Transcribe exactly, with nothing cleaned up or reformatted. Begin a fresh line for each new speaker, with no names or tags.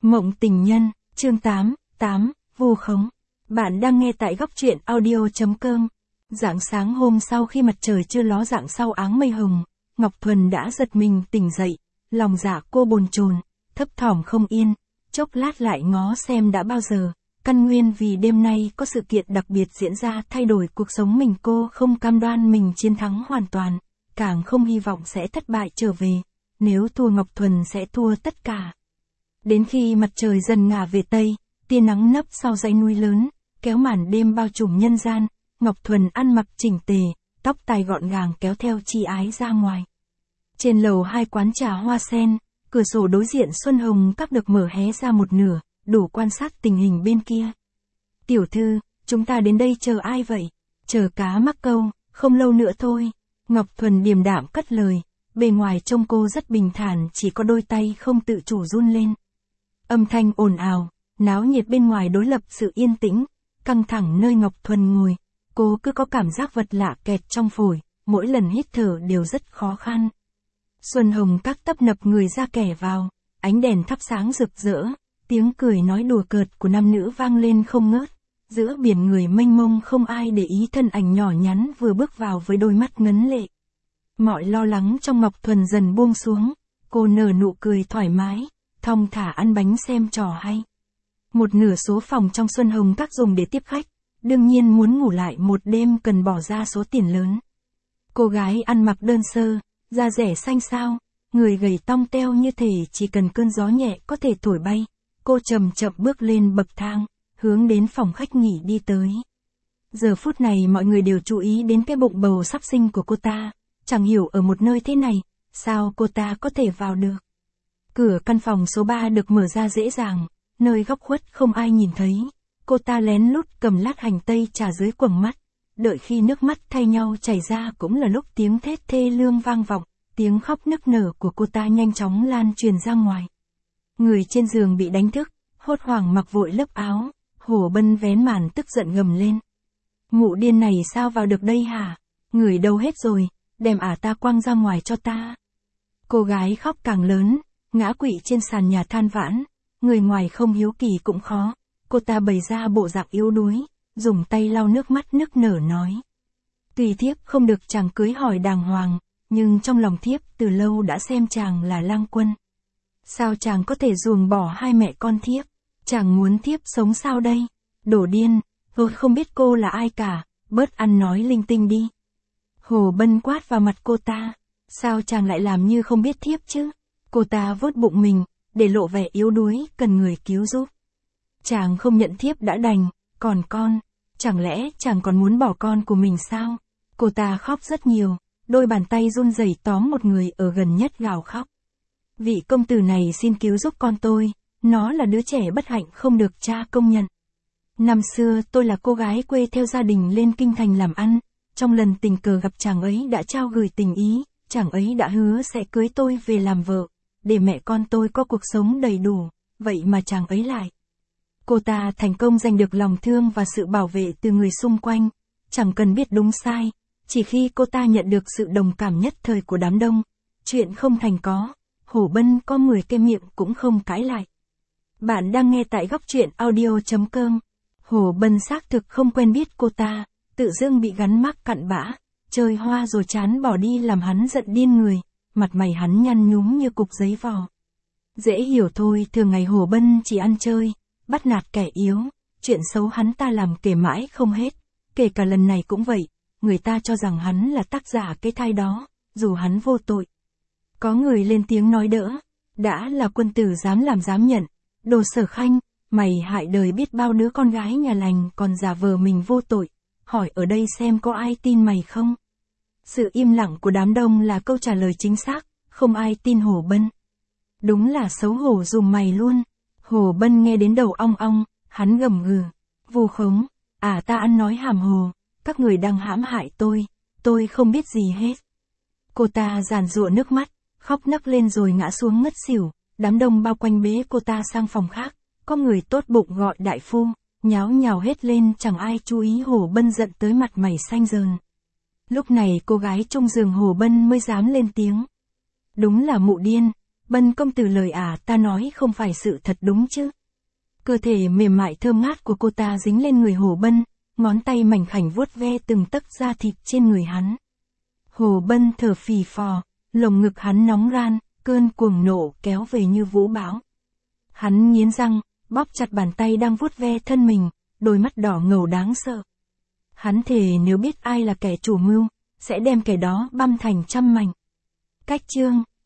Mộng tình nhân, chương tám, tám, vu khống. Bạn đang nghe tại góc truyện audio chấm com. Rạng sáng hôm sau khi mặt trời chưa ló dạng sau áng mây hồng, Ngọc Thuần đã giật mình tỉnh dậy, lòng dạ cô bồn chồn, thấp thỏm không yên, chốc lát lại ngó xem đã bao giờ, căn nguyên vì đêm nay có sự kiện đặc biệt diễn ra thay đổi cuộc sống mình. Cô không cam đoan mình chiến thắng hoàn toàn, càng không hy vọng sẽ thất bại trở về, nếu thua Ngọc Thuần sẽ thua tất cả. Đến khi mặt trời dần ngả về Tây, tia nắng nấp sau dãy núi lớn, kéo màn đêm bao trùm nhân gian, Ngọc Thuần ăn mặc chỉnh tề, tóc tai gọn gàng kéo theo chi ái ra ngoài. Trên lầu hai quán trà Hoa Sen, cửa sổ đối diện Xuân Hồng Các được mở hé ra một nửa, đủ quan sát tình hình bên kia. Tiểu thư, chúng ta đến đây chờ ai vậy? Chờ cá mắc câu, không lâu nữa thôi. Ngọc Thuần điềm đạm cất lời, bề ngoài trông cô rất bình thản, chỉ có đôi tay không tự chủ run lên. Âm thanh ồn ào, náo nhiệt bên ngoài đối lập sự yên tĩnh, căng thẳng nơi Ngọc Thuần ngồi, cô cứ có cảm giác vật lạ kẹt trong phổi, mỗi lần hít thở đều rất khó khăn. Xuân Hồng Các tấp nập người ra kẻ vào, ánh đèn thắp sáng rực rỡ, tiếng cười nói đùa cợt của nam nữ vang lên không ngớt, giữa biển người mênh mông không ai để ý thân ảnh nhỏ nhắn vừa bước vào với đôi mắt ngấn lệ. Mọi lo lắng trong Ngọc Thuần dần buông xuống, cô nở nụ cười thoải mái, thong thả ăn bánh xem trò hay. Một nửa số phòng trong Xuân Hồng Các dùng để tiếp khách, đương nhiên muốn ngủ lại một đêm cần bỏ ra số tiền lớn. Cô gái ăn mặc đơn sơ, da rẻ xanh xao, người gầy tong teo như thể chỉ cần cơn gió nhẹ có thể thổi bay. Cô chậm chậm bước lên bậc thang, hướng đến phòng khách nghỉ đi tới. Giờ phút này mọi người đều chú ý đến cái bụng bầu sắp sinh của cô ta, chẳng hiểu ở một nơi thế này, sao cô ta có thể vào được. Cửa căn phòng số ba được mở ra dễ dàng, nơi góc khuất không ai nhìn thấy. Cô ta lén lút cầm lát hành tây trà dưới quầng mắt, đợi khi nước mắt thay nhau chảy ra cũng là lúc tiếng thét thê lương vang vọng, tiếng khóc nức nở của cô ta nhanh chóng lan truyền ra ngoài. Người trên giường bị đánh thức, hốt hoảng mặc vội lớp áo, Hồ Bân vén màn tức giận gầm lên. Mụ điên này sao vào được đây hả? Người đâu hết rồi, đem ả ta quăng ra ngoài cho ta. Cô gái khóc càng lớn, ngã quỵ trên sàn nhà than vãn, người ngoài không hiếu kỳ cũng khó. Cô ta bày ra bộ dạng yếu đuối, dùng tay lau nước mắt nức nở nói. Tuy thiếp không được chàng cưới hỏi đàng hoàng, nhưng trong lòng thiếp từ lâu đã xem chàng là lang quân. Sao chàng có thể ruồng bỏ hai mẹ con thiếp? Chàng muốn thiếp sống sao đây? Đổ điên, tôi không biết cô là ai cả, bớt ăn nói linh tinh đi. Hồ Bân quát vào mặt cô ta, sao chàng lại làm như không biết thiếp chứ? Cô ta vuốt bụng mình, để lộ vẻ yếu đuối, cần người cứu giúp. Chàng không nhận thiếp đã đành, còn con, chẳng lẽ chàng còn muốn bỏ con của mình sao? Cô ta khóc rất nhiều, đôi bàn tay run rẩy tóm một người ở gần nhất gào khóc. Vị công tử này xin cứu giúp con tôi, nó là đứa trẻ bất hạnh không được cha công nhận. Năm xưa tôi là cô gái quê theo gia đình lên kinh thành làm ăn, trong lần tình cờ gặp chàng ấy đã trao gửi tình ý, chàng ấy đã hứa sẽ cưới tôi về làm vợ, để mẹ con tôi có cuộc sống đầy đủ, vậy mà chàng ấy lại. Cô ta thành công giành được lòng thương và sự bảo vệ từ người xung quanh, chẳng cần biết đúng sai, chỉ khi cô ta nhận được sự đồng cảm nhất thời của đám đông, chuyện không thành có, Hồ Bân có mười cái miệng cũng không cãi lại. Bạn đang nghe tại góc truyện audio chấm com. Hồ Bân xác thực không quen biết cô ta, tự dưng bị gắn mác cặn bã, chơi hoa rồi chán bỏ đi làm hắn giận điên người, mặt mày hắn nhăn nhúm như cục giấy vò. Dễ hiểu thôi, thường ngày Hồ Bân chỉ ăn chơi, bắt nạt kẻ yếu, chuyện xấu hắn ta làm kể mãi không hết, kể cả lần này cũng vậy, người ta cho rằng hắn là tác giả cái thai đó, dù hắn vô tội. Có người lên tiếng nói đỡ, đã là quân tử dám làm dám nhận, đồ Sở Khanh, mày hại đời biết bao đứa con gái nhà lành còn giả vờ mình vô tội, hỏi ở đây xem có ai tin mày không? Sự im lặng của đám đông là câu trả lời chính xác, không ai tin Hồ Bân. Đúng là xấu hổ dùm mày luôn. Hồ Bân nghe đến đầu ong ong, hắn gầm gừ, vu khống, à ta ăn nói hàm hồ, các người đang hãm hại tôi, tôi không biết gì hết. Cô ta giàn giụa nước mắt, khóc nấc lên rồi ngã xuống ngất xỉu, đám đông bao quanh bế cô ta sang phòng khác, có người tốt bụng gọi đại phu, nháo nhào hết lên chẳng ai chú ý Hồ Bân giận tới mặt mày xanh dờn. Lúc này cô gái trong giường Hồ Bân mới dám lên tiếng. Đúng là mụ điên, Bân công tử lời à, ta nói không phải sự thật đúng chứ. Cơ thể mềm mại thơm ngát của cô ta dính lên người Hồ Bân, ngón tay mảnh khảnh vuốt ve từng tấc da thịt trên người hắn. Hồ Bân thở phì phò, lồng ngực hắn nóng ran, cơn cuồng nộ kéo về như vũ bão. Hắn nghiến răng, bóp chặt bàn tay đang vuốt ve thân mình, đôi mắt đỏ ngầu đáng sợ. Hắn thề nếu biết ai là kẻ chủ mưu, sẽ đem kẻ đó băm thành trăm mảnh. Cách chương